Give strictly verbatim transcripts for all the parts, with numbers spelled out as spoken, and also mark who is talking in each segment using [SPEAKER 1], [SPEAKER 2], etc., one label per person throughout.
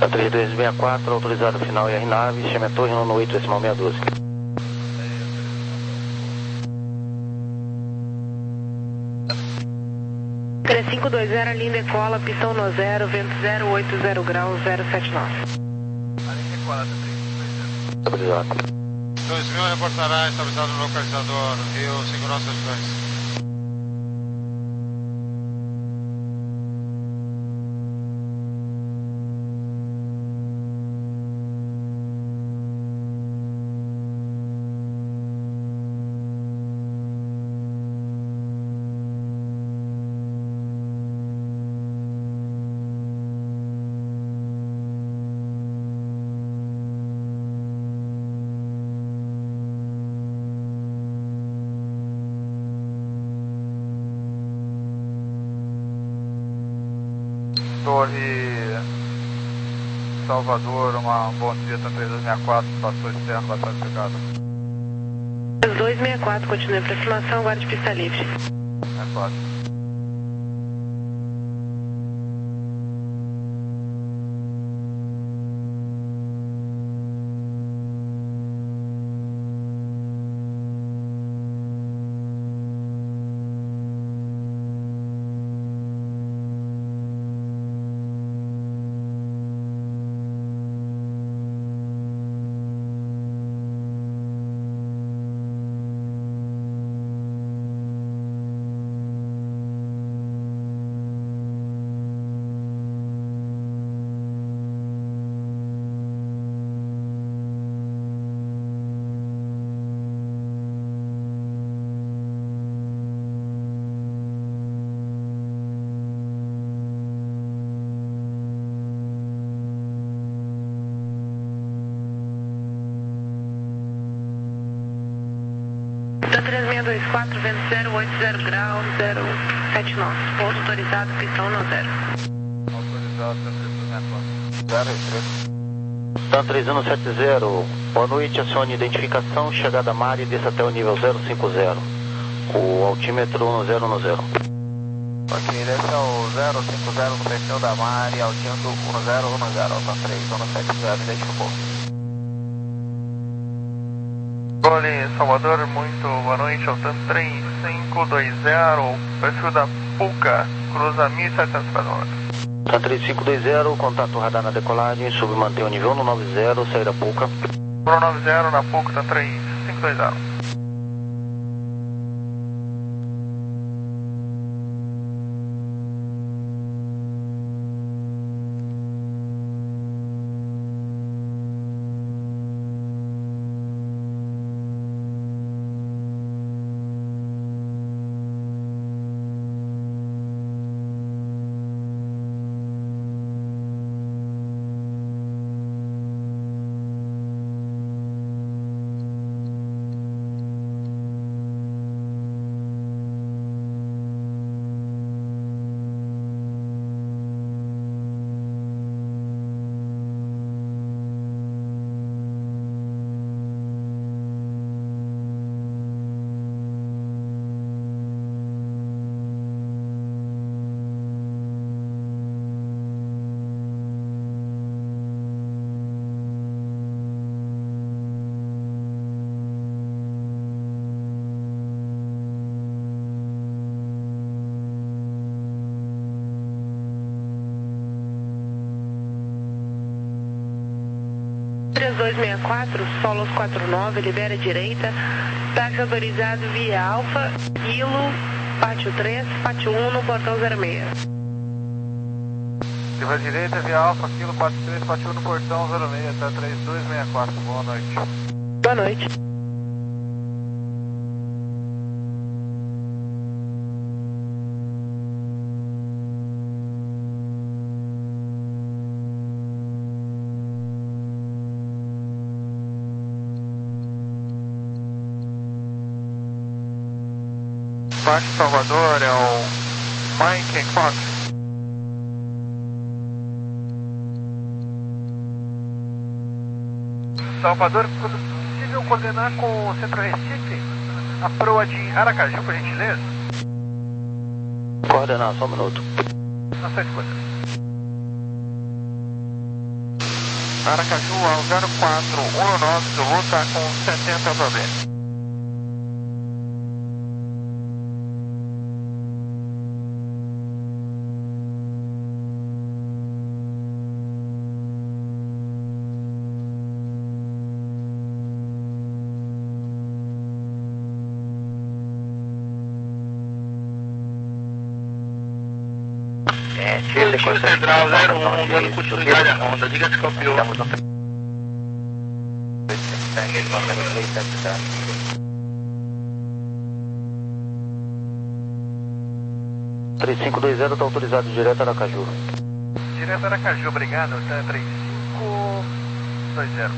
[SPEAKER 1] três dois seis quatro, autorizado final R nave, chame a torre no oito decimal seis um dois.
[SPEAKER 2] três cinco dois zero, linha decola, pistão no zero, vento zero oito zero graus, zero sete nove.
[SPEAKER 3] A linha decola, três cinco dois zero.
[SPEAKER 1] Estabilizado.
[SPEAKER 3] dois mil reportará estabilizado no localizador, Rio cinco nove sete dois.
[SPEAKER 4] Torre Salvador, uma bom dia, três dois seis quatro, passou externo, batalha chegada.
[SPEAKER 2] três dois seis quatro, continue a aproximação, guarde pista livre.
[SPEAKER 4] seis quatro.
[SPEAKER 2] três seis dois quatro, vento zero oito zero graus, zero sete nove. Pouso autorizado, pistão no zero.
[SPEAKER 4] Autorizado, três dois seis quatro. zero três.
[SPEAKER 1] Tan três um sete zero, boa noite, acione identificação, chegada Mari, desça até o nível zero cinco zero. O altímetro no zero no zero.
[SPEAKER 4] Ok, desce ao zero cinco zero no perfil da Mari, altindo um zero um zero, Tan três um sete zero, identificou.
[SPEAKER 5] Gole, Salvador, muito boa noite, Altan três cinco dois zero, perfil da Puca, cruza mil e setecentos pés por hora.
[SPEAKER 1] Tan três cinco dois zero, contato radar na decolagem, submantém o nível no nove zero, saída Puca.
[SPEAKER 5] Pro nove zero na Puca, Tan três cinco dois zero.
[SPEAKER 2] três dois seis quatro, Solos quatro nove, libera direita, táxi autorizado via Alfa, Kilo, pátio três, pátio um no portão zero seis.
[SPEAKER 4] Viva direita, via Alfa, Kilo, pátio três, pátio um no portão zero seis, até três dois seis quatro, boa noite.
[SPEAKER 2] Boa noite.
[SPEAKER 5] Baixo Salvador, é o Mike Fox. Salvador, quando possível coordenar com o Centro Recife, a proa de Aracaju, por gentileza?
[SPEAKER 1] Coordenar, só um minuto.
[SPEAKER 5] Na sua escuta. Aracaju ao zero quatro um nove, Zulu tá com setenta para B.
[SPEAKER 4] Positivo Central zero um, dando continuidade à Honda, diga se copiou.
[SPEAKER 1] três cinco dois zero está autorizado direto a Aracaju.
[SPEAKER 5] Direto a Aracaju, obrigado, tá três cinco dois zero.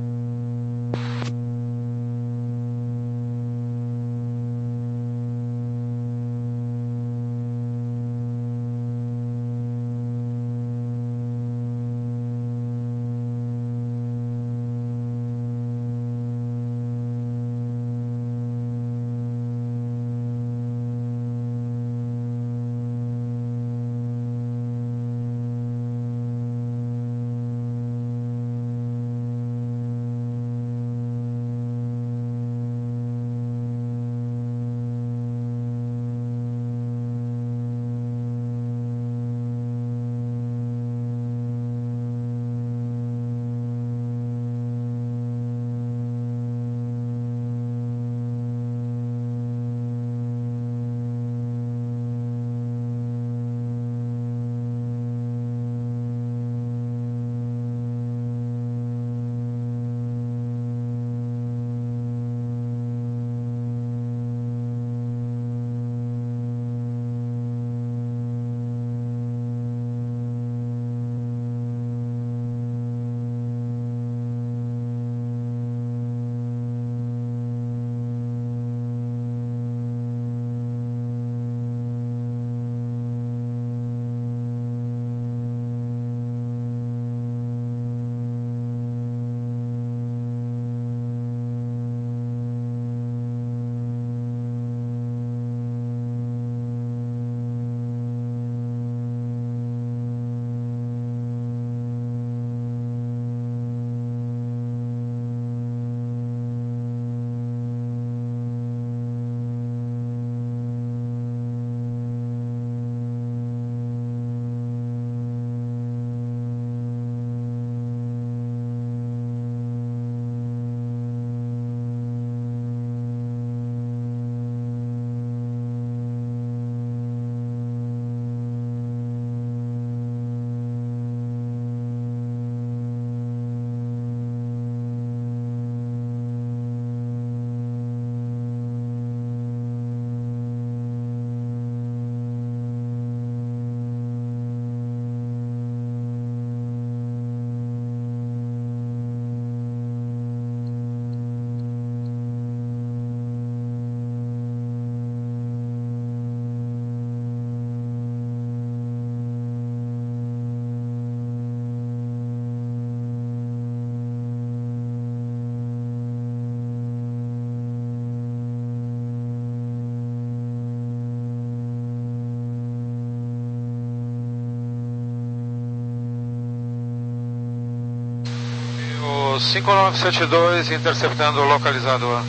[SPEAKER 3] cinco nove sete dois interceptando o localizador.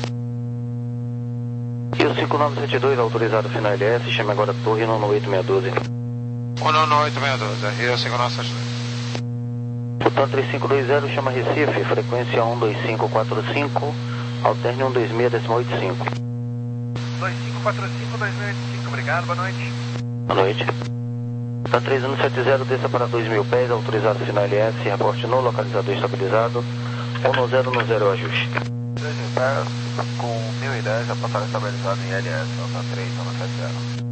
[SPEAKER 1] E o cinco nove sete dois autorizado final L S, chame agora a torre um nove oito seis um dois.
[SPEAKER 3] um nove oito seis dois, Rio cinco nove sete dois.
[SPEAKER 1] Portanto, três cinco dois zero chama Recife, frequência um dois cinco quatro cinco, alterne um dois seis decimal oito cinco.
[SPEAKER 5] dois cinco quatro cinco, dois mil e oitenta e cinco, obrigado, boa noite.
[SPEAKER 1] Boa noite. Tá três um sete zero, desça para dois mil pés, autorizado final L S, reporte no localizador estabilizado, um zero um zero ajuste.
[SPEAKER 4] dois mil pés, com mil e dez, já passaram estabilizado em L S, nota três um sete zero.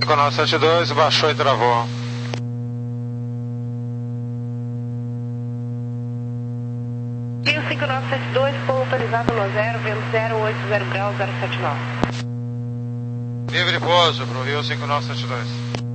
[SPEAKER 3] cinco nove sete dois, baixou e travou.
[SPEAKER 2] Rio cinco nove sete dois, pouso autorizado no zero, vento zero oito zero graus, zero sete nove.
[SPEAKER 3] Livre pouso pro Rio cinco nove sete dois.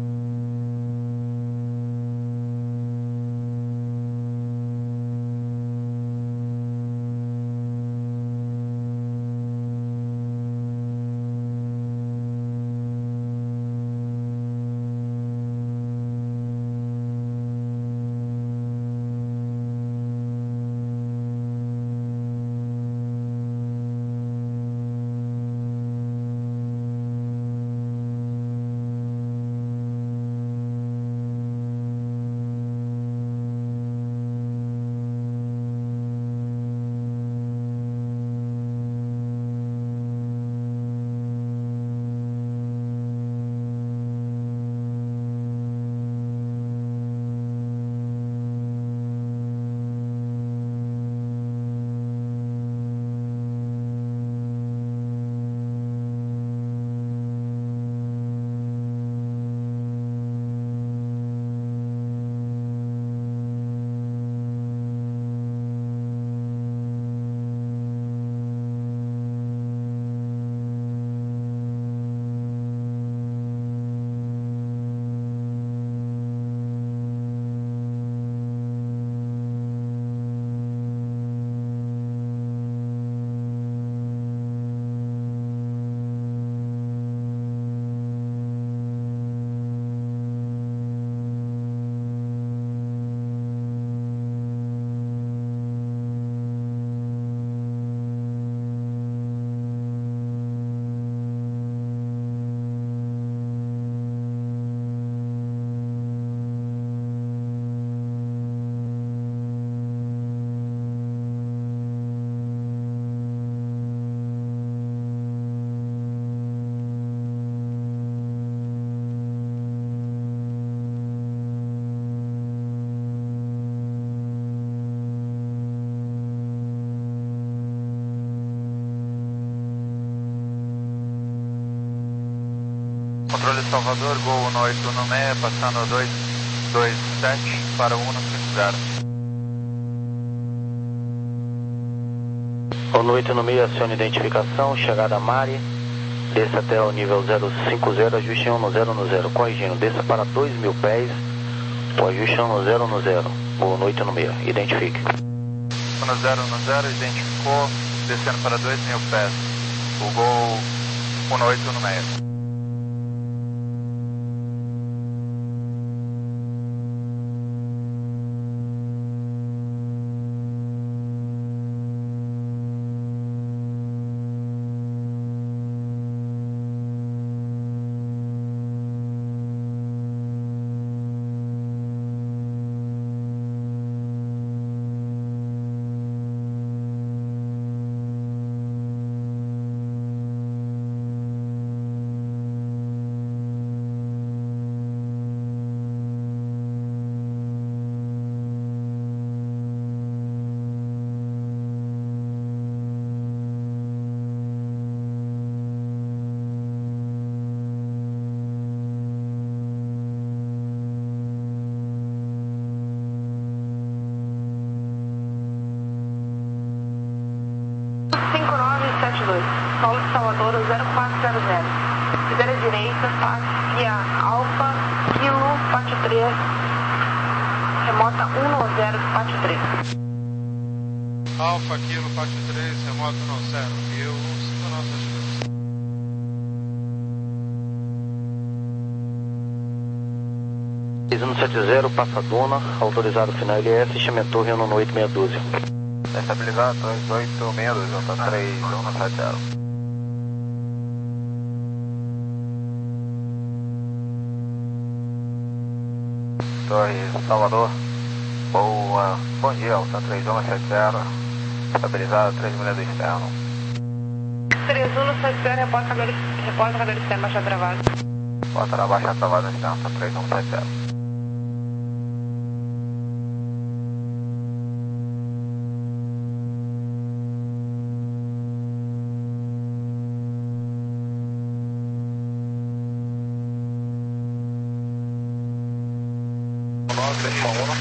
[SPEAKER 4] Controle Salvador, Gol um oito um seis, passando dois dois sete para um cinco zero.
[SPEAKER 1] um oito seis, acione identificação, chegada a Mari, desça até o nível zero cinco zero, ajuste um zero zero, corrigindo, desça para dois mil pés, o ajuste um zero zero, Gol um oito seis, identifique.
[SPEAKER 4] um zero zero, identificou, descendo para dois mil pés, o Gol um oito seis.
[SPEAKER 2] cinco nove sete dois, solo de Salvador zero quatro zero zero. Libera direita, passe a Alfa, Kilo, Pátio três, remota um zero, Pátio três.
[SPEAKER 3] Alfa, Kilo, Pátio três, remoto um zero, Rio cinco nove sete dois.
[SPEAKER 1] um sete zero, passa Duna, autorizado final L S, Chimentor, Rio no oito seis doze.
[SPEAKER 4] Estabilizado, dois oito seis dois, J três um sete zero. Torre Salvador, boa, bom dia, J três um sete zero, estabilizado, três milhas do externo.
[SPEAKER 2] três um sete zero, reporta cador, reporta cador externo, baixa travado.
[SPEAKER 4] Bota na baixa travada no externo, J três um sete zero. Alfa um.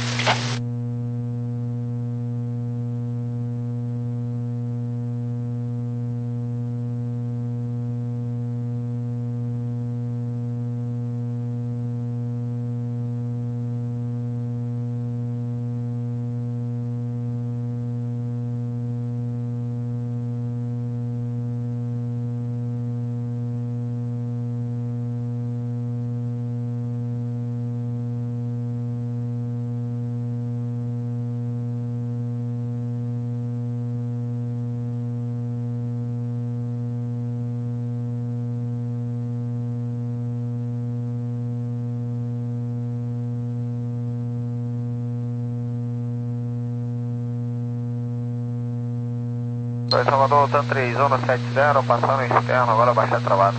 [SPEAKER 4] dois Salvador, TAM três um sete zero, passando externo, agora baixar travado.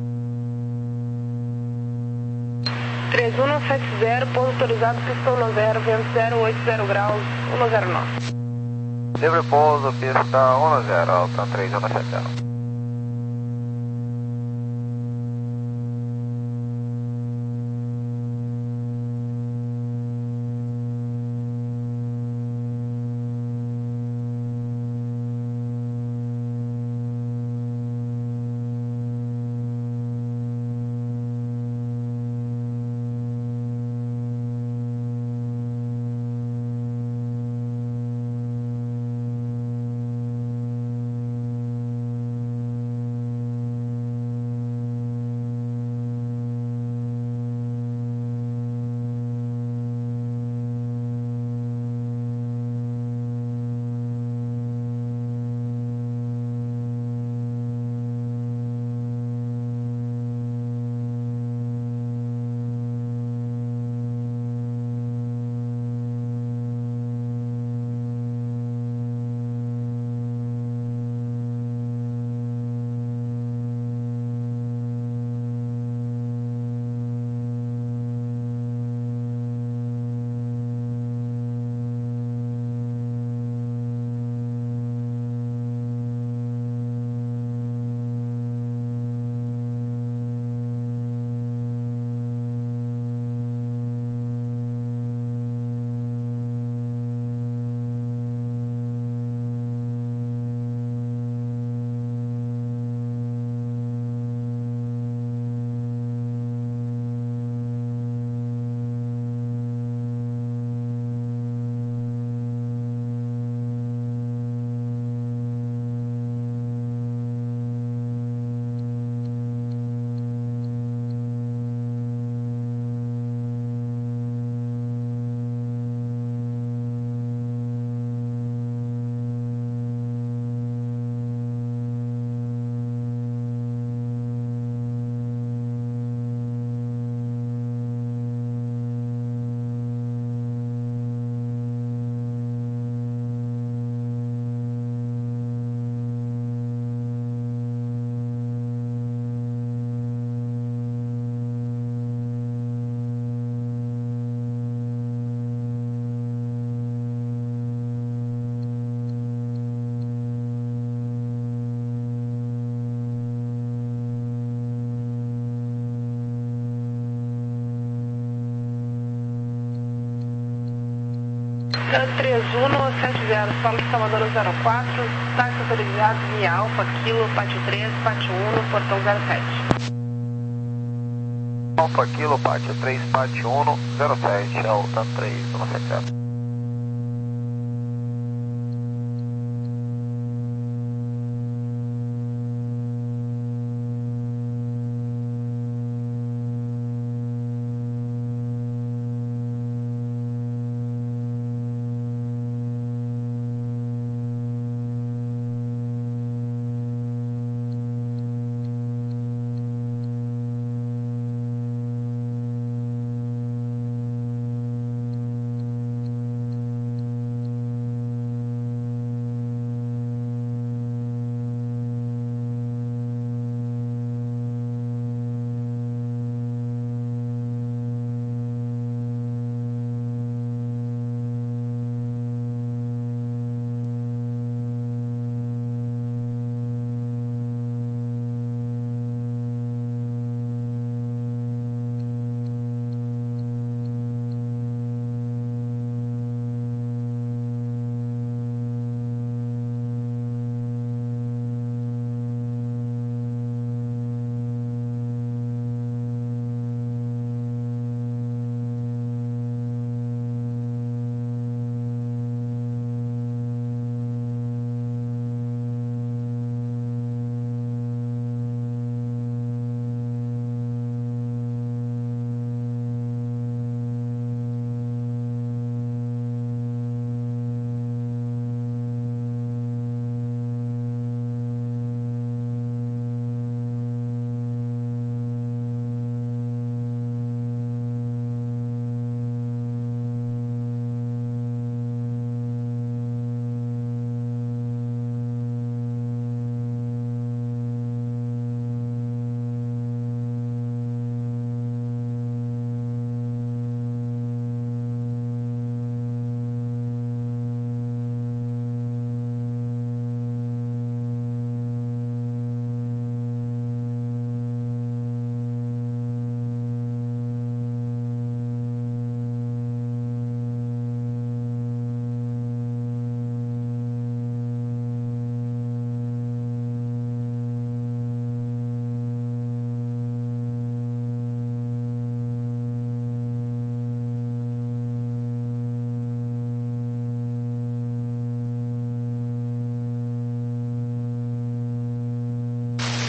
[SPEAKER 2] três um sete zero, ponto autorizado, pista um zero, vento zero oito zero graus, um zero nove.
[SPEAKER 4] Livre pouso, pista um zero, TAM três um sete zero.
[SPEAKER 2] três um sete zero, solo de Salvador zero quatro, táxi autorizado via Alfa, Kilo, Pátio três, Pátio um, portão zero sete.
[SPEAKER 4] Alfa, Kilo, Pátio três, Pátio um, zero sete, é o TAM três um sete zero.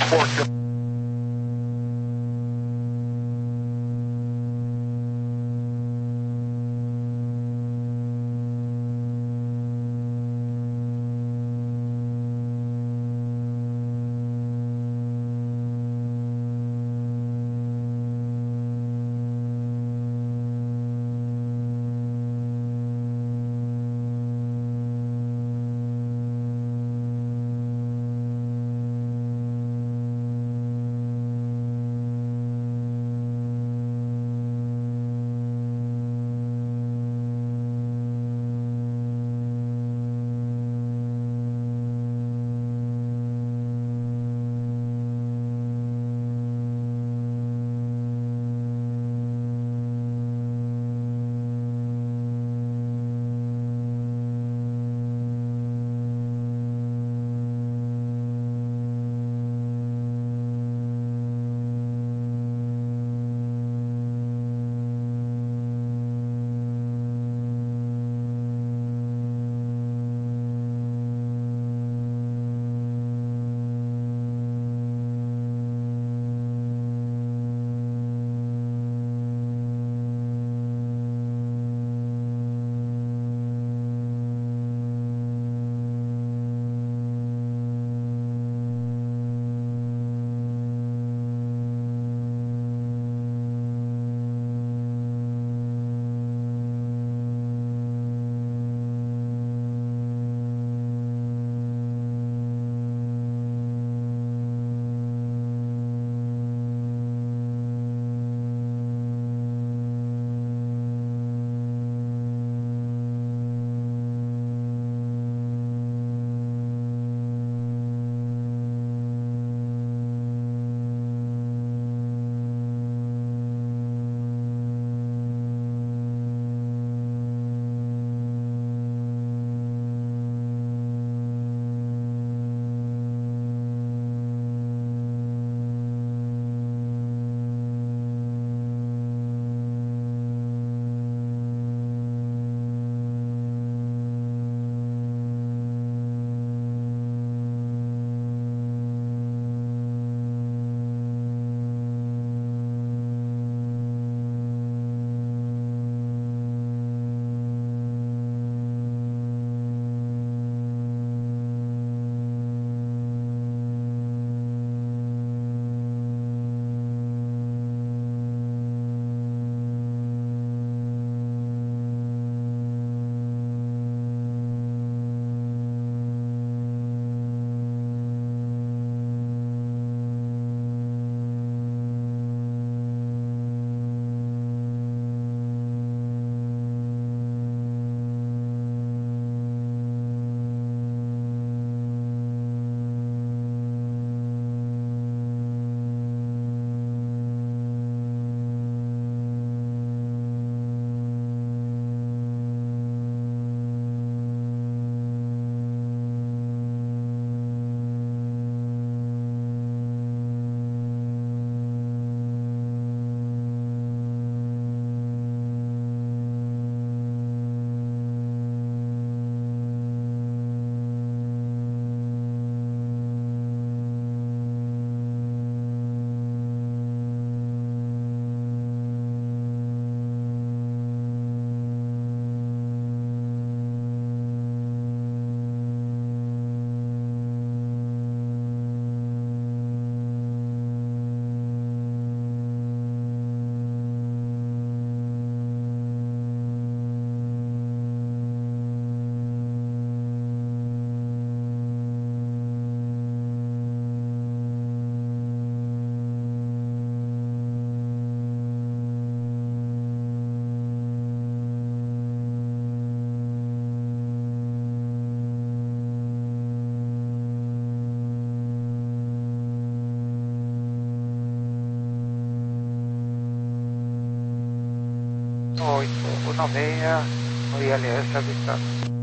[SPEAKER 6] oito no meio, no I L S avistado.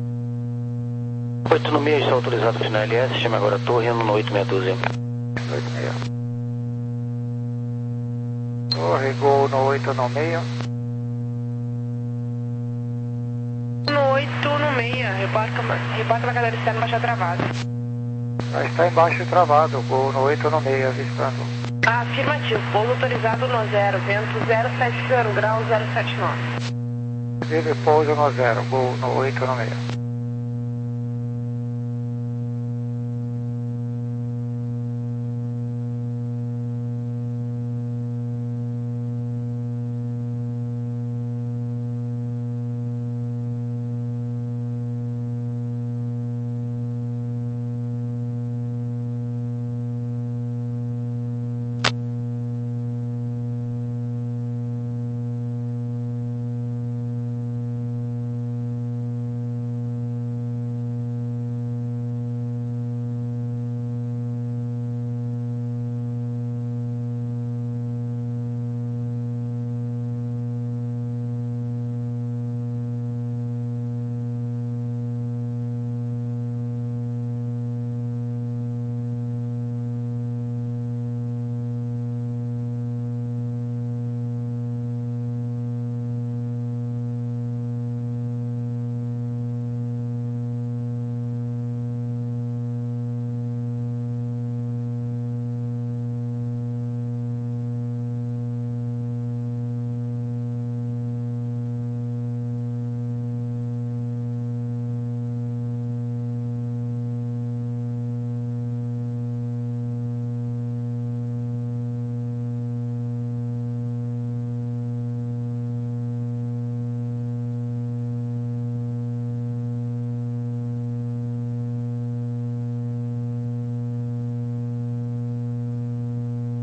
[SPEAKER 1] oito no meio, está autorizado para final L S, chama agora a torre, indo no oito seis doze.
[SPEAKER 6] oito seis. Torre, gol no oito no meio.
[SPEAKER 2] No oito no meio, reporta, reporta uma cadeira externa baixa travada.
[SPEAKER 6] Mas está embaixo travado, voo no oito nove seis avistando.
[SPEAKER 2] Afirmativo, pouso autorizado no zero, vento zero sete zero, grau zero sete nove.
[SPEAKER 6] Ele pouso no zero, voo no oito nove seis.